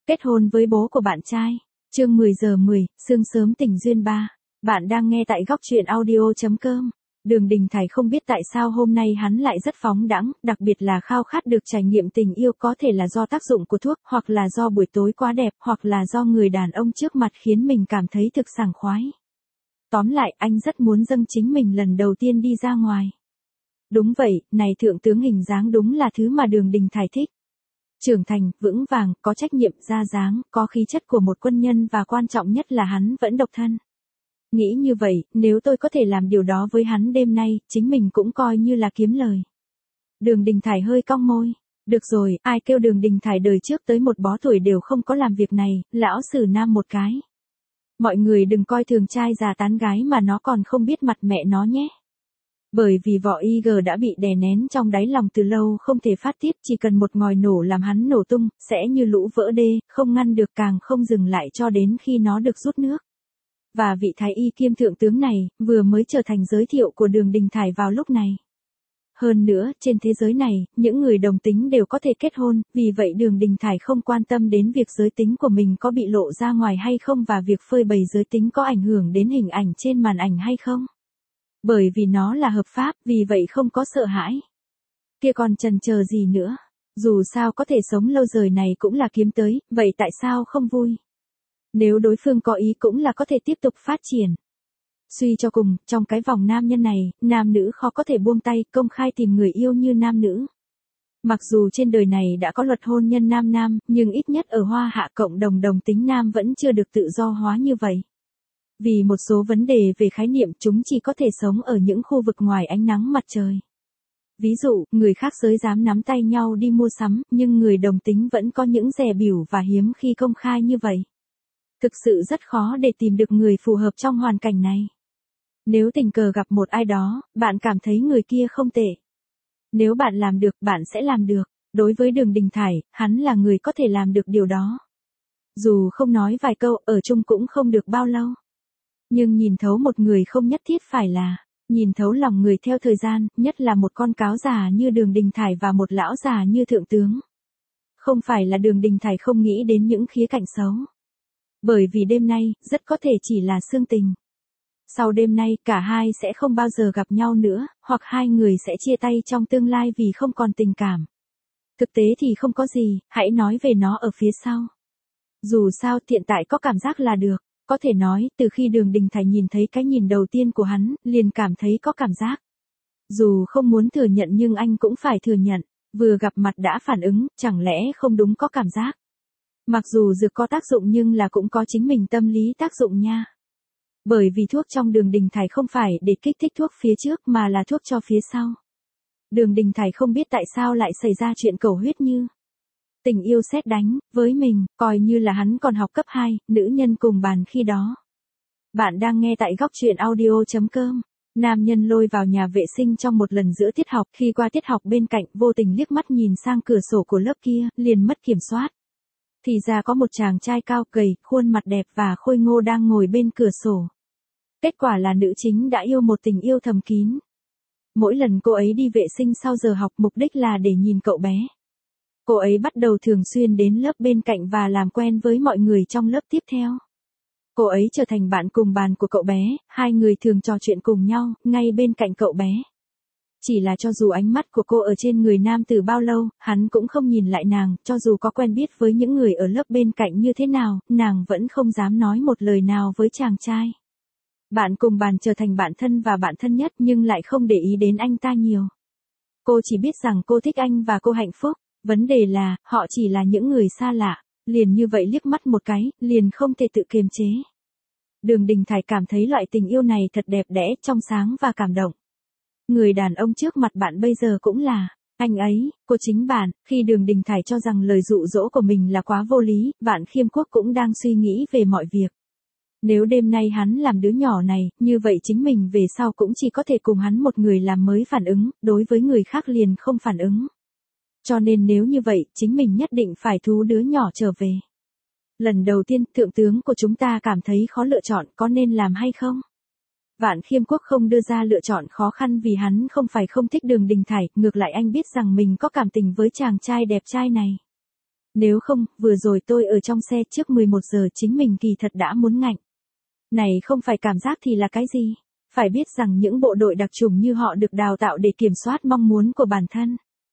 Kết hôn với bố của bạn trai. Chương 10 giờ 10, sương sớm tình duyên 3. Bạn đang nghe tại góc truyện audio.com. Đường Đình Thải không biết tại sao hôm nay hắn lại rất phóng đãng, đặc biệt là khao khát được trải nghiệm tình yêu, có thể là do tác dụng của thuốc, hoặc là do buổi tối quá đẹp, hoặc là do người đàn ông trước mặt khiến mình cảm thấy thực sảng khoái. Tóm lại, anh rất muốn dâng chính mình lần đầu tiên đi ra ngoài. Đúng vậy, này thượng tướng hình dáng đúng là thứ mà Đường Đình Thải thích. Trưởng thành, vững vàng, có trách nhiệm, ra dáng, có khí chất của một quân nhân và quan trọng nhất là hắn vẫn độc thân. Nghĩ như vậy, nếu tôi có thể làm điều đó với hắn đêm nay, chính mình cũng coi như là kiếm lời. Đường Đình Thải hơi cong môi. Được rồi, ai kêu Đường Đình Thải đời trước tới một bó tuổi đều không có làm việc này, lão sử nam một cái. Mọi người đừng coi thường trai già tán gái mà nó còn không biết mặt mẹ nó nhé. Bởi vì vỏ IG đã bị đè nén trong đáy lòng từ lâu không thể phát tiết, chỉ cần một ngòi nổ làm hắn nổ tung, sẽ như lũ vỡ đê, không ngăn được càng không dừng lại cho đến khi nó được rút nước. Và vị thái y kiêm thượng tướng này, vừa mới trở thành giới thiệu của Đường Đình Thải vào lúc này. Hơn nữa, trên thế giới này, những người đồng tính đều có thể kết hôn, vì vậy Đường Đình Thải không quan tâm đến việc giới tính của mình có bị lộ ra ngoài hay không và việc phơi bày giới tính có ảnh hưởng đến hình ảnh trên màn ảnh hay không. Bởi vì nó là hợp pháp, vì vậy không có sợ hãi. Kia còn chần chờ gì nữa. Dù sao có thể sống lâu đời này cũng là kiếm tới, vậy tại sao không vui? Nếu đối phương có ý cũng là có thể tiếp tục phát triển. Suy cho cùng, trong cái vòng nam nhân này, nam nữ khó có thể buông tay, công khai tìm người yêu như nam nữ. Mặc dù trên đời này đã có luật hôn nhân nam, nhưng ít nhất ở Hoa Hạ cộng đồng đồng tính nam vẫn chưa được tự do hóa như vậy. Vì một số vấn đề về khái niệm chúng chỉ có thể sống ở những khu vực ngoài ánh nắng mặt trời. Ví dụ, người khác giới dám nắm tay nhau đi mua sắm, nhưng người đồng tính vẫn có những dè bỉu và hiếm khi công khai như vậy. Thực sự rất khó để tìm được người phù hợp trong hoàn cảnh này. Nếu tình cờ gặp một ai đó, bạn cảm thấy người kia không tệ. Nếu bạn làm được, bạn sẽ làm được. Đối với Đường Đình Thải, hắn là người có thể làm được điều đó. Dù không nói vài câu, ở chung cũng không được bao lâu. Nhưng nhìn thấu một người không nhất thiết phải là nhìn thấu lòng người theo thời gian, nhất là một con cáo già như Đường Đình Thải và một lão già như thượng tướng. Không phải là Đường Đình Thải không nghĩ đến những khía cạnh xấu. Bởi vì đêm nay, rất có thể chỉ là sương tình. Sau đêm nay, cả hai sẽ không bao giờ gặp nhau nữa, hoặc hai người sẽ chia tay trong tương lai vì không còn tình cảm. Thực tế thì không có gì, hãy nói về nó ở phía sau. Dù sao hiện tại có cảm giác là được. Có thể nói, từ khi Đường Đình Thải nhìn thấy cái nhìn đầu tiên của hắn, liền cảm thấy có cảm giác. Dù không muốn thừa nhận nhưng anh cũng phải thừa nhận, vừa gặp mặt đã phản ứng, chẳng lẽ không đúng có cảm giác. Mặc dù dược có tác dụng nhưng là cũng có chính mình tâm lý tác dụng nha. Bởi vì thuốc trong Đường Đình Thải không phải để kích thích thuốc phía trước mà là thuốc cho phía sau. Đường Đình Thải không biết tại sao lại xảy ra chuyện cầu huyết như tình yêu sét đánh, với mình, coi như là hắn còn học cấp 2, nữ nhân cùng bàn khi đó. Bạn đang nghe tại góc truyện audio.com. Nam nhân lôi vào nhà vệ sinh trong một lần giữa tiết học, khi qua tiết học bên cạnh, vô tình liếc mắt nhìn sang cửa sổ của lớp kia, liền mất kiểm soát. Thì ra có một chàng trai cao gầy, khuôn mặt đẹp và khôi ngô đang ngồi bên cửa sổ. Kết quả là nữ chính đã yêu một tình yêu thầm kín. Mỗi lần cô ấy đi vệ sinh sau giờ học, mục đích là để nhìn cậu bé. Cô ấy bắt đầu thường xuyên đến lớp bên cạnh và làm quen với mọi người trong lớp tiếp theo. Cô ấy trở thành bạn cùng bàn của cậu bé, hai người thường trò chuyện cùng nhau, ngay bên cạnh cậu bé. Chỉ là cho dù ánh mắt của cô ở trên người nam từ bao lâu, hắn cũng không nhìn lại nàng, cho dù có quen biết với những người ở lớp bên cạnh như thế nào, nàng vẫn không dám nói một lời nào với chàng trai. Bạn cùng bàn trở thành bạn thân và bạn thân nhất nhưng lại không để ý đến anh ta nhiều. Cô chỉ biết rằng cô thích anh và cô hạnh phúc. Vấn đề là, họ chỉ là những người xa lạ, liền như vậy liếc mắt một cái, liền không thể tự kiềm chế. Đường Đình Thải cảm thấy loại tình yêu này thật đẹp đẽ, trong sáng và cảm động. Người đàn ông trước mặt bạn bây giờ cũng là anh ấy, cô chính bạn. Khi Đường Đình Thải cho rằng lời dụ dỗ của mình là quá vô lý, Vạn Khiêm Quốc cũng đang suy nghĩ về mọi việc. Nếu đêm nay hắn làm đứa nhỏ này, như vậy chính mình về sau cũng chỉ có thể cùng hắn một người làm mới phản ứng, đối với người khác liền không phản ứng. Cho nên nếu như vậy, chính mình nhất định phải thú đứa nhỏ trở về. Lần đầu tiên, thượng tướng của chúng ta cảm thấy khó lựa chọn, có nên làm hay không? Vạn Khiêm Quốc không đưa ra lựa chọn khó khăn vì hắn không phải không thích Đường Đình Thải, ngược lại anh biết rằng mình có cảm tình với chàng trai đẹp trai này. Nếu không, vừa rồi tôi ở trong xe trước 11 giờ chính mình kỳ thật đã muốn ngạnh. Này không phải cảm giác thì là cái gì? Phải biết rằng những bộ đội đặc chủng như họ được đào tạo để kiểm soát mong muốn của bản thân.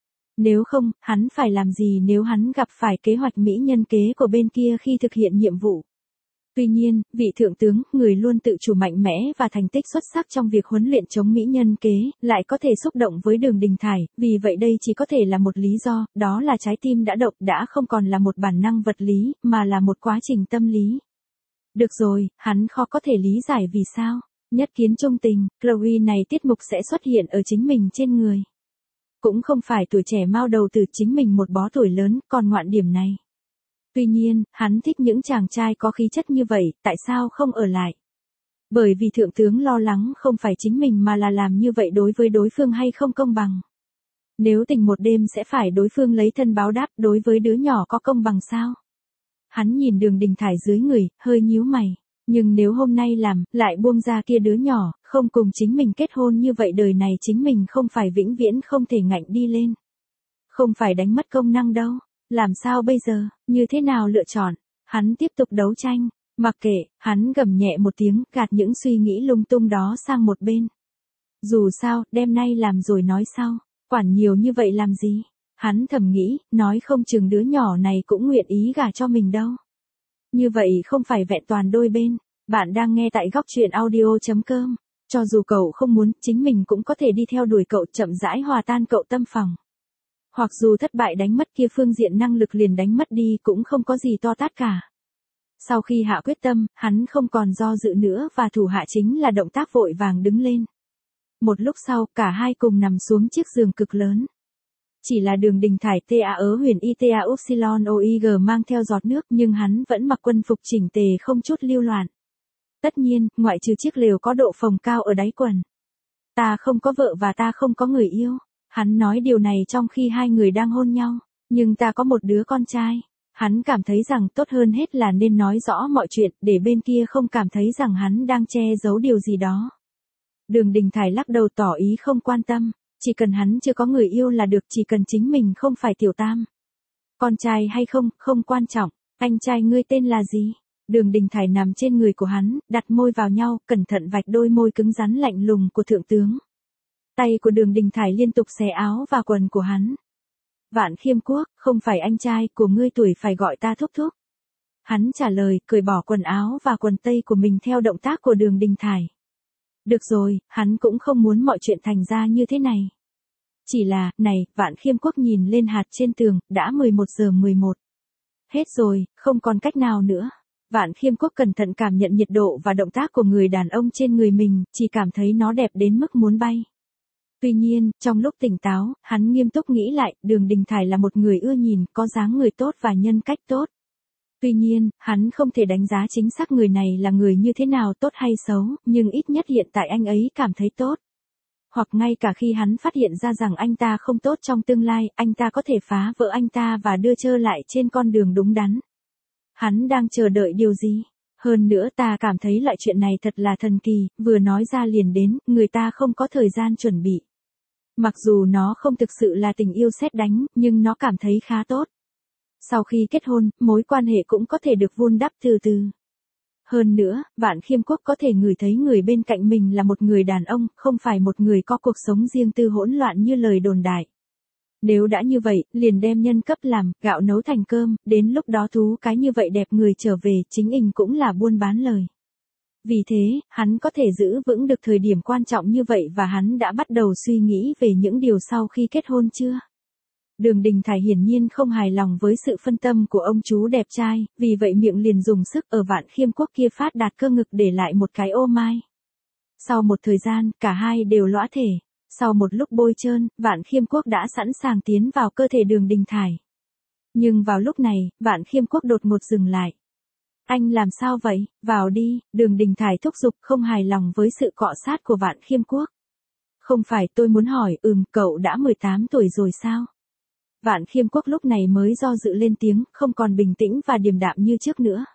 Nếu không, hắn phải làm gì nếu hắn gặp phải kế hoạch mỹ nhân kế của bên kia khi thực hiện nhiệm vụ? Tuy nhiên, vị thượng tướng, người luôn tự chủ mạnh mẽ và thành tích xuất sắc trong việc huấn luyện chống mỹ nhân kế, lại có thể xúc động với Đường Đình Thải, vì vậy đây chỉ có thể là một lý do, đó là trái tim đã động, đã không còn là một bản năng vật lý, mà là một quá trình tâm lý. Được rồi, hắn khó có thể lý giải vì sao. Nhất kiến trung tình, Chloe này tiết mục sẽ xuất hiện ở chính mình trên người. Cũng không phải tuổi trẻ mao đầu từ chính mình một bó tuổi lớn, còn ngoạn điểm này. Tuy nhiên, hắn thích những chàng trai có khí chất như vậy, tại sao không ở lại? Bởi vì thượng tướng lo lắng không phải chính mình mà là làm như vậy đối với đối phương hay không công bằng. Nếu tình một đêm sẽ phải đối phương lấy thân báo đáp, đối với đứa nhỏ có công bằng sao? Hắn nhìn Đường Đình Thải dưới người, hơi nhíu mày. Nhưng nếu hôm nay làm, lại buông ra kia đứa nhỏ, không cùng chính mình kết hôn như vậy đời này chính mình không phải vĩnh viễn không thể ngạnh đi lên. Không phải đánh mất công năng đâu. Làm sao bây giờ, như thế nào lựa chọn? Hắn tiếp tục đấu tranh. Mặc kệ, hắn gầm nhẹ một tiếng, gạt những suy nghĩ lung tung đó sang một bên. Dù sao, đêm nay làm rồi nói sau. Quản nhiều như vậy làm gì? Hắn thầm nghĩ, nói không chừng đứa nhỏ này cũng nguyện ý gả cho mình đâu. Như vậy không phải vẹn toàn đôi bên. Bạn đang nghe tại góc truyện audio.com. Cho dù cậu không muốn, chính mình cũng có thể đi theo đuổi cậu, chậm rãi hòa tan cậu tâm phòng. Hoặc dù thất bại đánh mất kia phương diện năng lực liền đánh mất đi cũng không có gì to tát cả. Sau khi hạ quyết tâm, hắn không còn do dự nữa và thủ hạ chính là động tác vội vàng đứng lên. Một lúc sau, cả hai cùng nằm xuống chiếc giường cực lớn. Chỉ là Đường Đình Thải huyền ITA Upsilon OIG mang theo giọt nước nhưng hắn vẫn mặc quân phục chỉnh tề không chút lưu loạn. Tất nhiên, ngoại trừ chiếc lều có độ phồng cao ở đáy quần. Ta không có vợ và ta không có người yêu. Hắn nói điều này trong khi hai người đang hôn nhau. Nhưng ta có một đứa con trai. Hắn cảm thấy rằng tốt hơn hết là nên nói rõ mọi chuyện để bên kia không cảm thấy rằng hắn đang che giấu điều gì đó. Đường Đình Thải lắc đầu tỏ ý không quan tâm. Chỉ cần hắn chưa có người yêu là được, chỉ cần chính mình không phải tiểu tam. Con trai hay không, không quan trọng. Anh trai ngươi tên là gì? Đường Đình Thải nằm trên người của hắn, đặt môi vào nhau, cẩn thận vạch đôi môi cứng rắn lạnh lùng của thượng tướng. Tay của Đường Đình Thải liên tục xé áo và quần của hắn. Vạn Khiêm Quốc, không phải anh trai của ngươi tuổi phải gọi ta thúc thúc. Hắn trả lời, cởi bỏ quần áo và quần tây của mình theo động tác của Đường Đình Thải. Được rồi, hắn cũng không muốn mọi chuyện thành ra như thế này. Chỉ là, này, Vạn Khiêm Quốc nhìn lên hạt trên tường, đã 11 giờ 11. Hết rồi, không còn cách nào nữa. Vạn Khiêm Quốc cẩn thận cảm nhận nhiệt độ và động tác của người đàn ông trên người mình, chỉ cảm thấy nó đẹp đến mức muốn bay. Tuy nhiên, trong lúc tỉnh táo, hắn nghiêm túc nghĩ lại, Đường Đình Thải là một người ưa nhìn, có dáng người tốt và nhân cách tốt. Tuy nhiên, hắn không thể đánh giá chính xác người này là người như thế nào, tốt hay xấu, nhưng ít nhất hiện tại anh ấy cảm thấy tốt. Hoặc ngay cả khi hắn phát hiện ra rằng anh ta không tốt trong tương lai, anh ta có thể phá vỡ anh ta và đưa trơ lại trên con đường đúng đắn. Hắn đang chờ đợi điều gì? Hơn nữa ta cảm thấy loại chuyện này thật là thần kỳ, vừa nói ra liền đến, người ta không có thời gian chuẩn bị. Mặc dù nó không thực sự là tình yêu sét đánh, nhưng nó cảm thấy khá tốt. Sau khi kết hôn, mối quan hệ cũng có thể được vun đắp từ từ. Hơn nữa, Vạn Khiêm Quốc có thể ngửi thấy người bên cạnh mình là một người đàn ông, không phải một người có cuộc sống riêng tư hỗn loạn như lời đồn đại. Nếu đã như vậy, liền đem nhân cấp làm, gạo nấu thành cơm, đến lúc đó thú cái như vậy đẹp người trở về, chính mình cũng là buôn bán lời. Vì thế, hắn có thể giữ vững được thời điểm quan trọng như vậy và hắn đã bắt đầu suy nghĩ về những điều sau khi kết hôn chưa? Đường Đình Thải hiển nhiên không hài lòng với sự phân tâm của ông chú đẹp trai, vì vậy miệng liền dùng sức ở Vạn Khiêm Quốc kia phát đạt cơ ngực để lại một cái ô mai. Sau một thời gian, cả hai đều lõa thể. Sau một lúc bôi trơn, Vạn Khiêm Quốc đã sẵn sàng tiến vào cơ thể Đường Đình Thải. Nhưng vào lúc này, Vạn Khiêm Quốc đột ngột dừng lại. Anh làm sao vậy? Vào đi, Đường Đình Thải thúc giục, không hài lòng với sự cọ sát của Vạn Khiêm Quốc. Không phải, tôi muốn hỏi, cậu đã 18 tuổi rồi sao? Vạn Khiêm Quốc lúc này mới do dự lên tiếng, không còn bình tĩnh và điềm đạm như trước nữa.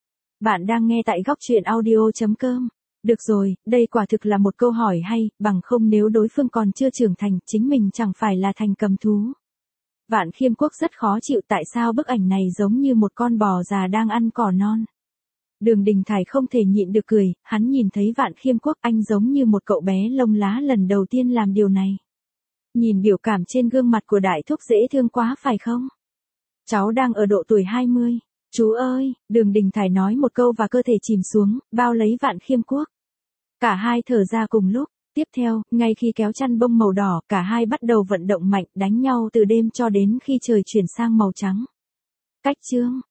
Bạn đang nghe tại góc truyện audio.com. Được rồi, đây quả thực là một câu hỏi hay, bằng không nếu đối phương còn chưa trưởng thành, chính mình chẳng phải là thành cầm thú. Vạn Khiêm Quốc rất khó chịu tại sao bức ảnh này giống như một con bò già đang ăn cỏ non. Đường Đình Thải không thể nhịn được cười, hắn nhìn thấy Vạn Khiêm Quốc anh giống như một cậu bé lông lá lần đầu tiên làm điều này. Nhìn biểu cảm trên gương mặt của đại thúc dễ thương quá phải không? Cháu đang ở độ tuổi 20. Chú ơi, Đường Đình Thải nói một câu và cơ thể chìm xuống, bao lấy Vạn Khiêm Quốc. Cả hai thở ra cùng lúc. Tiếp theo, ngay khi kéo chăn bông màu đỏ, cả hai bắt đầu vận động mạnh, đánh nhau từ đêm cho đến khi trời chuyển sang màu trắng. Cách chương